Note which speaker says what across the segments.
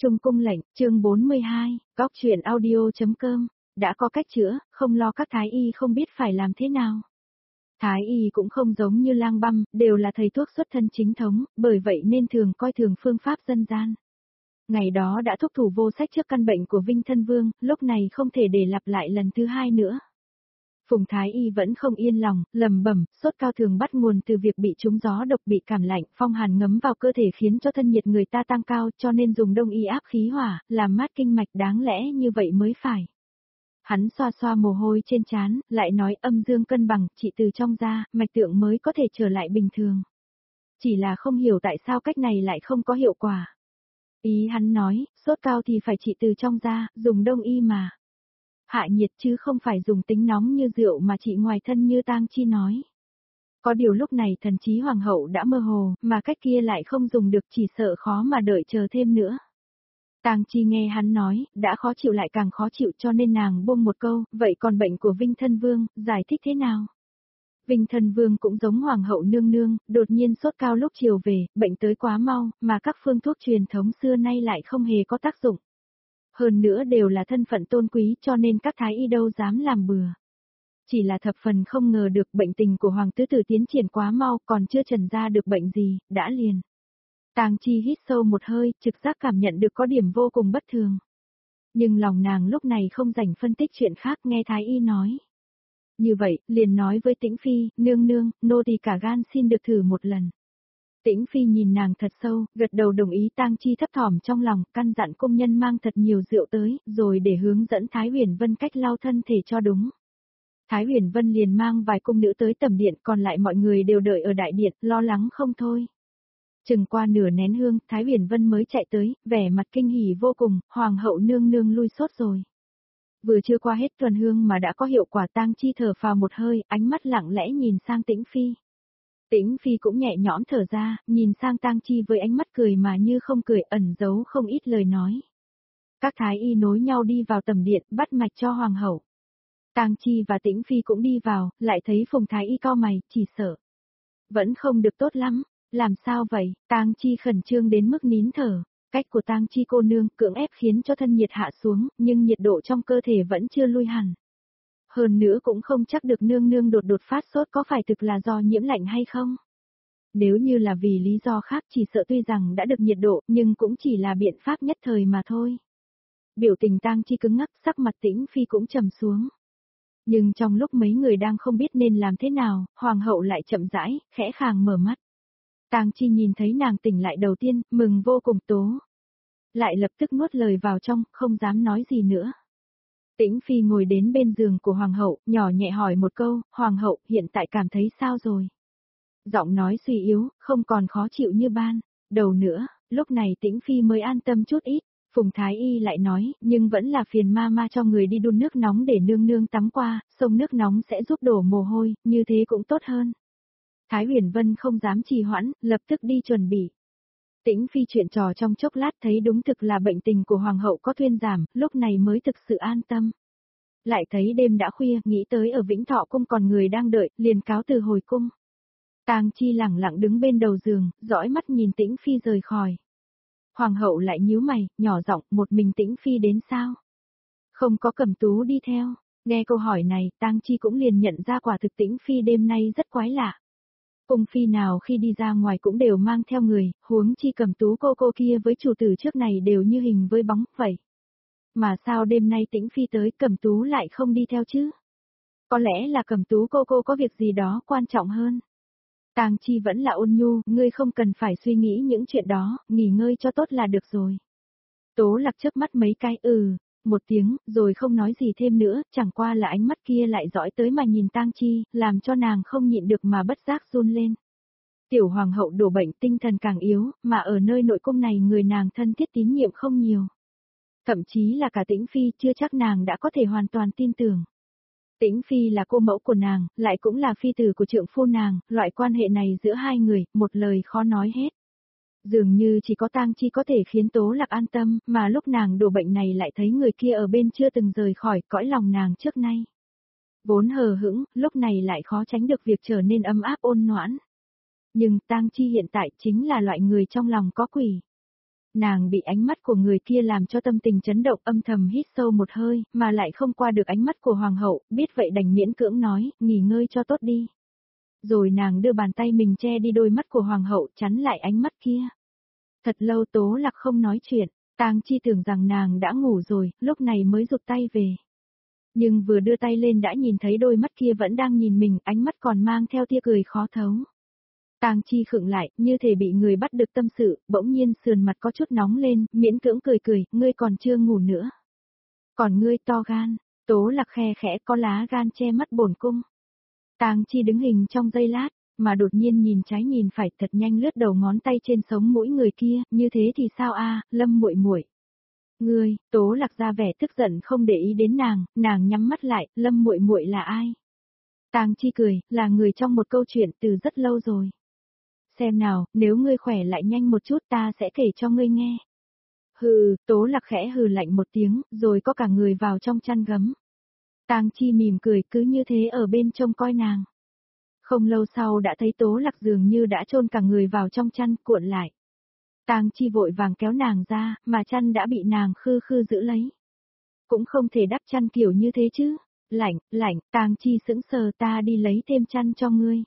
Speaker 1: Trung cung lệnh, chương 42, góc truyện audio.com, đã có cách chữa, không lo các thái y không biết phải làm thế nào. Thái y cũng không giống như Lang Băm, đều là thầy thuốc xuất thân chính thống, bởi vậy nên thường coi thường phương pháp dân gian. Ngày đó đã thúc thủ vô sách trước căn bệnh của Vinh Thân Vương, lúc này không thể để lặp lại lần thứ hai nữa. Phùng Thái Y vẫn không yên lòng, lầm bẩm, sốt cao thường bắt nguồn từ việc bị trúng gió độc, bị cảm lạnh, phong hàn ngấm vào cơ thể khiến cho thân nhiệt người ta tăng cao, cho nên dùng đông y áp khí hỏa, làm mát kinh mạch, đáng lẽ như vậy mới phải. Hắn xoa xoa mồ hôi trên trán, lại nói âm dương cân bằng, trị từ trong ra, mạch tượng mới có thể trở lại bình thường. Chỉ là không hiểu tại sao cách này lại không có hiệu quả. Ý hắn nói, sốt cao thì phải trị từ trong ra, dùng đông y mà. Hạ nhiệt chứ không phải dùng tính nóng như rượu mà trị ngoài thân như Tang Chi nói. Có điều lúc này thần trí hoàng hậu đã mơ hồ, mà cách kia lại không dùng được, chỉ sợ khó mà đợi chờ thêm nữa. Tang Chi nghe hắn nói, đã khó chịu lại càng khó chịu, cho nên nàng buông một câu, vậy còn bệnh của Vinh Thân Vương, giải thích thế nào? Vinh Thân Vương cũng giống hoàng hậu nương nương, đột nhiên sốt cao lúc chiều về, bệnh tới quá mau, mà các phương thuốc truyền thống xưa nay lại không hề có tác dụng. Hơn nữa đều là thân phận tôn quý, cho nên các thái y đâu dám làm bừa. Chỉ là thập phần không ngờ được bệnh tình của hoàng tứ tử tiến triển quá mau, còn chưa trần ra được bệnh gì, đã liền. Tang Chi hít sâu một hơi, trực giác cảm nhận được có điểm vô cùng bất thường. Nhưng lòng nàng lúc này không rảnh phân tích chuyện khác, nghe thái y nói. Như vậy, liền nói với Tĩnh Phi, nương nương, nô tỳ cả gan xin được thử một lần. Tĩnh Phi nhìn nàng thật sâu, gật đầu đồng ý. Tang Chi thấp thỏm trong lòng, căn dặn công nhân mang thật nhiều rượu tới, rồi để hướng dẫn Thái Huyền Vân cách lau thân thể cho đúng. Thái Huyền Vân liền mang vài cung nữ tới tẩm điện, còn lại mọi người đều đợi ở đại điện, lo lắng không thôi. Chừng qua nửa nén hương, Thái Huyền Vân mới chạy tới, vẻ mặt kinh hỉ vô cùng, hoàng hậu nương nương lui sốt rồi. Vừa chưa qua hết tuần hương mà đã có hiệu quả. Tang Chi thở phào một hơi, ánh mắt lặng lẽ nhìn sang Tĩnh Phi. Tĩnh Phi cũng nhẹ nhõm thở ra, nhìn sang Tang Chi với ánh mắt cười mà như không cười, ẩn giấu không ít lời nói. Các thái y nối nhau đi vào tầm điện, bắt mạch cho hoàng hậu. Tang Chi và Tĩnh Phi cũng đi vào, lại thấy Phùng thái y cau mày, chỉ sợ vẫn không được tốt lắm. Làm sao vậy? Tang Chi khẩn trương đến mức nín thở. Cách của Tang Chi cô nương cưỡng ép khiến cho thân nhiệt hạ xuống, nhưng nhiệt độ trong cơ thể vẫn chưa lui hẳn. Hơn nữa cũng không chắc được nương nương đột phát sốt có phải thực là do nhiễm lạnh hay không. Nếu như là vì lý do khác chỉ sợ tuy rằng đã được nhiệt độ, nhưng cũng chỉ là biện pháp nhất thời mà thôi. Biểu tình Tang Chi cứng ngắc, sắc mặt Tĩnh Phi cũng trầm xuống. Nhưng trong lúc mấy người đang không biết nên làm thế nào, hoàng hậu lại chậm rãi, khẽ khàng mở mắt. Tang Chi nhìn thấy nàng tỉnh lại đầu tiên, mừng vô cùng tố. Lại lập tức nuốt lời vào trong, không dám nói gì nữa. Tĩnh Phi ngồi đến bên giường của hoàng hậu, nhỏ nhẹ hỏi một câu, hoàng hậu hiện tại cảm thấy sao rồi? Giọng nói suy yếu, không còn khó chịu như ban đầu nữa, lúc này Tĩnh Phi mới an tâm chút ít. Phùng Thái Y lại nói, nhưng vẫn là phiền ma cho người đi đun nước nóng để nương nương tắm qua, xông nước nóng sẽ giúp đổ mồ hôi, như thế cũng tốt hơn. Thái Huyền Vân không dám trì hoãn, lập tức đi chuẩn bị. Tĩnh Phi chuyện trò trong chốc lát thấy đúng thực là bệnh tình của hoàng hậu có thuyên giảm, lúc này mới thực sự an tâm. Lại thấy đêm đã khuya, nghĩ tới ở Vĩnh Thọ cung còn người đang đợi, liền cáo từ hồi cung. Tang Chi lẳng lặng đứng bên đầu giường, dõi mắt nhìn Tĩnh Phi rời khỏi. Hoàng hậu lại nhíu mày, nhỏ giọng, một mình Tĩnh Phi đến sao? Không có Cẩm Tú đi theo. Nghe câu hỏi này, Tang Chi cũng liền nhận ra quả thực Tĩnh Phi đêm nay rất quái lạ. Cung phi nào khi đi ra ngoài cũng đều mang theo người, huống chi Cẩm Tú cô kia với chủ tử trước này đều như hình với bóng vậy. Mà sao đêm nay Tĩnh Phi tới Cẩm Tú lại không đi theo chứ? Có lẽ là Cẩm Tú cô có việc gì đó quan trọng hơn. Tang Chi vẫn là ôn nhu, ngươi không cần phải suy nghĩ những chuyện đó, nghỉ ngơi cho tốt là được rồi. Tố Lạc chớp mắt mấy cái một tiếng, rồi không nói gì thêm nữa, chẳng qua là ánh mắt kia lại dõi tới mà nhìn Tang Chi, làm cho nàng không nhịn được mà bất giác run lên. Tiểu hoàng hậu đổ bệnh tinh thần càng yếu, mà ở nơi nội cung này người nàng thân thiết tín nhiệm không nhiều. Thậm chí là cả Tĩnh Phi chưa chắc nàng đã có thể hoàn toàn tin tưởng. Tĩnh Phi là cô mẫu của nàng, lại cũng là phi tử của trượng phu nàng, loại quan hệ này giữa hai người, một lời khó nói hết. Dường như chỉ có Tang Chi có thể khiến Tố Lạc an tâm, mà lúc nàng đổ bệnh này lại thấy người kia ở bên chưa từng rời khỏi cõi lòng nàng trước nay. Vốn hờ hững, lúc này lại khó tránh được việc trở nên ấm áp ôn noãn. Nhưng Tang Chi hiện tại chính là loại người trong lòng có quỷ. Nàng bị ánh mắt của người kia làm cho tâm tình chấn động, âm thầm hít sâu một hơi, mà lại không qua được ánh mắt của hoàng hậu, biết vậy đành miễn cưỡng nói, nghỉ ngơi cho tốt đi. Rồi nàng đưa bàn tay mình che đi đôi mắt của hoàng hậu, chắn lại ánh mắt kia. Thật lâu Tố Lạc không nói chuyện, Tang Chi tưởng rằng nàng đã ngủ rồi, lúc này mới rụt tay về. Nhưng vừa đưa tay lên đã nhìn thấy đôi mắt kia vẫn đang nhìn mình, ánh mắt còn mang theo tia cười khó thấu. Tang Chi khựng lại, như thể bị người bắt được tâm sự, bỗng nhiên sườn mặt có chút nóng lên, miễn cưỡng cười cười, ngươi còn chưa ngủ nữa. Còn ngươi to gan, Tố Lạc khe khẽ có lá gan che mắt bổn cung. Tang Chi đứng hình trong giây lát, mà đột nhiên nhìn trái nhìn phải, thật nhanh lướt đầu ngón tay trên sống mũi người kia, như thế thì sao a, Lâm muội muội. Ngươi, Tố Lạc ra vẻ tức giận không để ý đến nàng nhắm mắt lại, Lâm muội muội là ai? Tang Chi cười, là người trong một câu chuyện từ rất lâu rồi. Xem nào, nếu ngươi khỏe lại nhanh một chút ta sẽ kể cho ngươi nghe. Hừ, Tố Lạc khẽ hừ lạnh một tiếng, rồi có cả người vào trong chăn gấm. Tang Chi mỉm cười cứ như thế ở bên trông coi nàng. Không lâu sau đã thấy Tố Lạc dường như đã chôn cả người vào trong chăn cuộn lại. Tang Chi vội vàng kéo nàng ra, mà chăn đã bị nàng khư khư giữ lấy. Cũng không thể đắp chăn kiểu như thế chứ. Lạnh, Tang Chi sững sờ, ta đi lấy thêm chăn cho ngươi.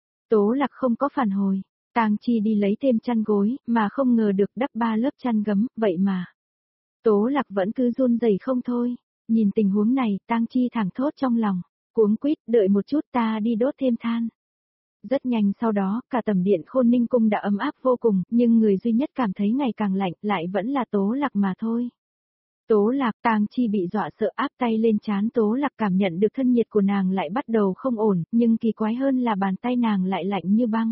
Speaker 1: Tố Lạc không có phản hồi. Tang Chi đi lấy thêm chăn gối, mà không ngờ được đắp 3 lớp chăn gấm, vậy mà. Tố Lạc vẫn cứ run rẩy không thôi. Nhìn tình huống này, Tang Chi thẳng thốt trong lòng. Cuống quýt, đợi một chút ta đi đốt thêm than. Rất nhanh sau đó, cả tầm điện Khôn Ninh cung đã ấm áp vô cùng, nhưng người duy nhất cảm thấy ngày càng lạnh, lại vẫn là Tố Lạc mà thôi. Tố Lạc, Tang Chi bị dọa sợ áp tay lên trán Tố Lạc, cảm nhận được thân nhiệt của nàng lại bắt đầu không ổn, nhưng kỳ quái hơn là bàn tay nàng lại lạnh như băng.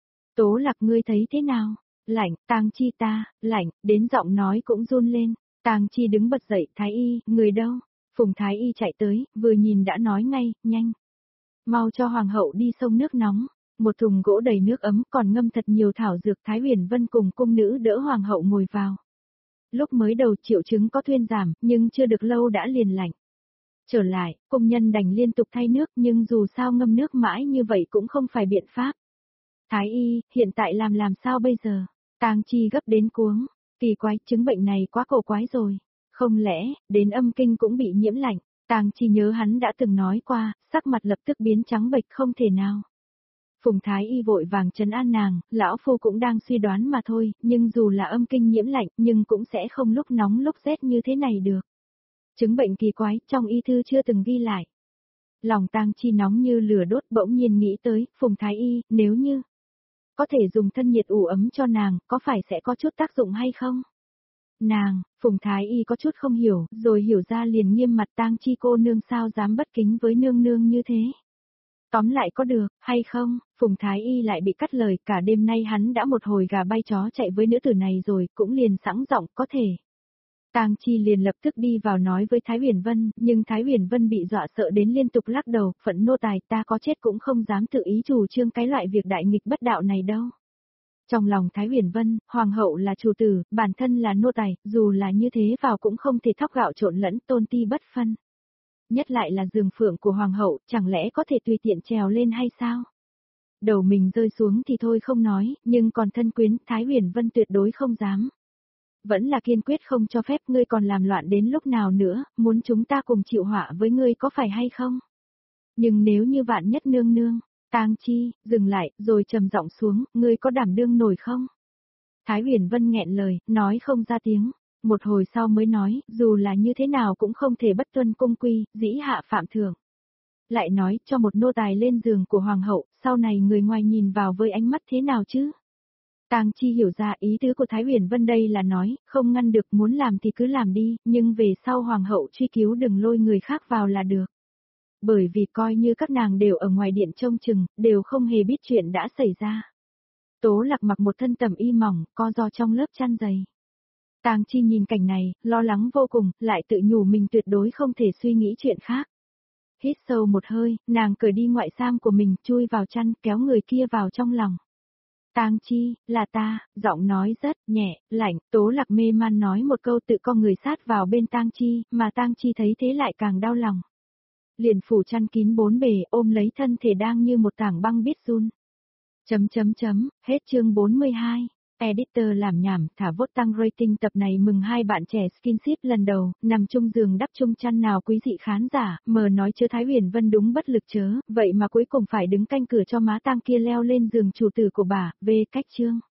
Speaker 1: Tố Lạc, ngươi thấy thế nào? Lạnh, Tang Chi ta, lạnh, đến giọng nói cũng run lên. Tang Chi đứng bật dậy, Thái y, người đâu? Phùng Thái y chạy tới, vừa nhìn đã nói ngay, nhanh. Mau cho hoàng hậu đi xông nước nóng. Một thùng gỗ đầy nước ấm còn ngâm thật nhiều thảo dược. Thái Huyền Vân cùng cung nữ đỡ hoàng hậu ngồi vào. Lúc mới đầu triệu chứng có thuyên giảm, nhưng chưa được lâu đã liền lạnh. Trở lại, cung nhân đành liên tục thay nước, nhưng dù sao ngâm nước mãi như vậy cũng không phải biện pháp. Thái y, hiện tại làm sao bây giờ? Tang Chi gấp đến cuống. Kỳ quái, chứng bệnh này quá cổ quái rồi. Không lẽ, đến âm kinh cũng bị nhiễm lạnh? Tang Chi nhớ hắn đã từng nói qua, sắc mặt lập tức biến trắng bệch không thể nào. Phùng Thái y vội vàng trấn an nàng, lão phu cũng đang suy đoán mà thôi, nhưng dù là âm kinh nhiễm lạnh, nhưng cũng sẽ không lúc nóng lúc rét như thế này được. Chứng bệnh kỳ quái, trong y thư chưa từng ghi lại. Lòng Tang Chi nóng như lửa đốt, bỗng nhiên nghĩ tới, Phùng Thái y, nếu như có thể dùng thân nhiệt ủ ấm cho nàng, có phải sẽ có chút tác dụng hay không? Phùng Thái y có chút không hiểu, rồi hiểu ra liền nghiêm mặt, Tang Chi cô nương sao dám bất kính với nương nương như thế? Tóm lại có được, hay không? Phùng Thái y lại bị cắt lời, cả đêm nay hắn đã một hồi gà bay chó chạy với nữ tử này rồi, cũng liền sẵn giọng, có thể. Tang Chi liền lập tức đi vào nói với Thái Huyền Vân, nhưng Thái Huyền Vân bị dọa sợ đến liên tục lắc đầu, phận nô tài, ta có chết cũng không dám tự ý chủ trương cái loại việc đại nghịch bất đạo này đâu. Trong lòng Thái Huyền Vân, hoàng hậu là chủ tử, bản thân là nô tài, dù là như thế vào cũng không thể thóc gạo trộn lẫn, tôn ti bất phân. Nhất lại là giường phượng của hoàng hậu, chẳng lẽ có thể tùy tiện trèo lên hay sao? Đầu mình rơi xuống thì thôi không nói, nhưng còn thân quyến, Thái Huyền Vân tuyệt đối không dám. Vẫn là kiên quyết không cho phép, ngươi còn làm loạn đến lúc nào nữa, muốn chúng ta cùng chịu họa với ngươi có phải hay không? Nhưng nếu như vạn nhất nương nương, Tang Chi, dừng lại, rồi trầm giọng xuống, ngươi có đảm đương nổi không? Thái Huyền Vân nghẹn lời, nói không ra tiếng. Một hồi sau mới nói, dù là như thế nào cũng không thể bất tuân cung quy, dĩ hạ phạm thượng. Lại nói, cho một nô tài lên giường của hoàng hậu, sau này người ngoài nhìn vào với ánh mắt thế nào chứ? Tang Chi hiểu ra ý tứ của Thái Huyền Vân đây là nói, không ngăn được, muốn làm thì cứ làm đi, nhưng về sau hoàng hậu truy cứu đừng lôi người khác vào là được. Bởi vì coi như các nàng đều ở ngoài điện trông chừng, đều không hề biết chuyện đã xảy ra. Tố Lạc mặc một thân tẩm y mỏng, co ro trong lớp chăn dày. Tang Chi nhìn cảnh này, lo lắng vô cùng, lại tự nhủ mình tuyệt đối không thể suy nghĩ chuyện khác. Hít sâu một hơi, nàng cởi đi ngoại sam của mình, chui vào chăn, kéo người kia vào trong lòng. Tang Chi, là ta, giọng nói rất nhẹ, lạnh, Tố Lạc mê man nói một câu, tự co người sát vào bên Tang Chi, mà Tang Chi thấy thế lại càng đau lòng. Liền phủ chăn kín bốn bề, ôm lấy thân thể đang như một tảng băng biết run. Hết chương 42. Editor làm nhảm, thả vote tăng rating tập này mừng hai bạn trẻ skinship lần đầu, nằm chung giường đắp chung chăn nào quý dị khán giả, mờ nói chưa Thái Huyền Vân đúng bất lực chớ, vậy mà cuối cùng phải đứng canh cửa cho má tang kia leo lên giường chủ tử của bà, về cách chương.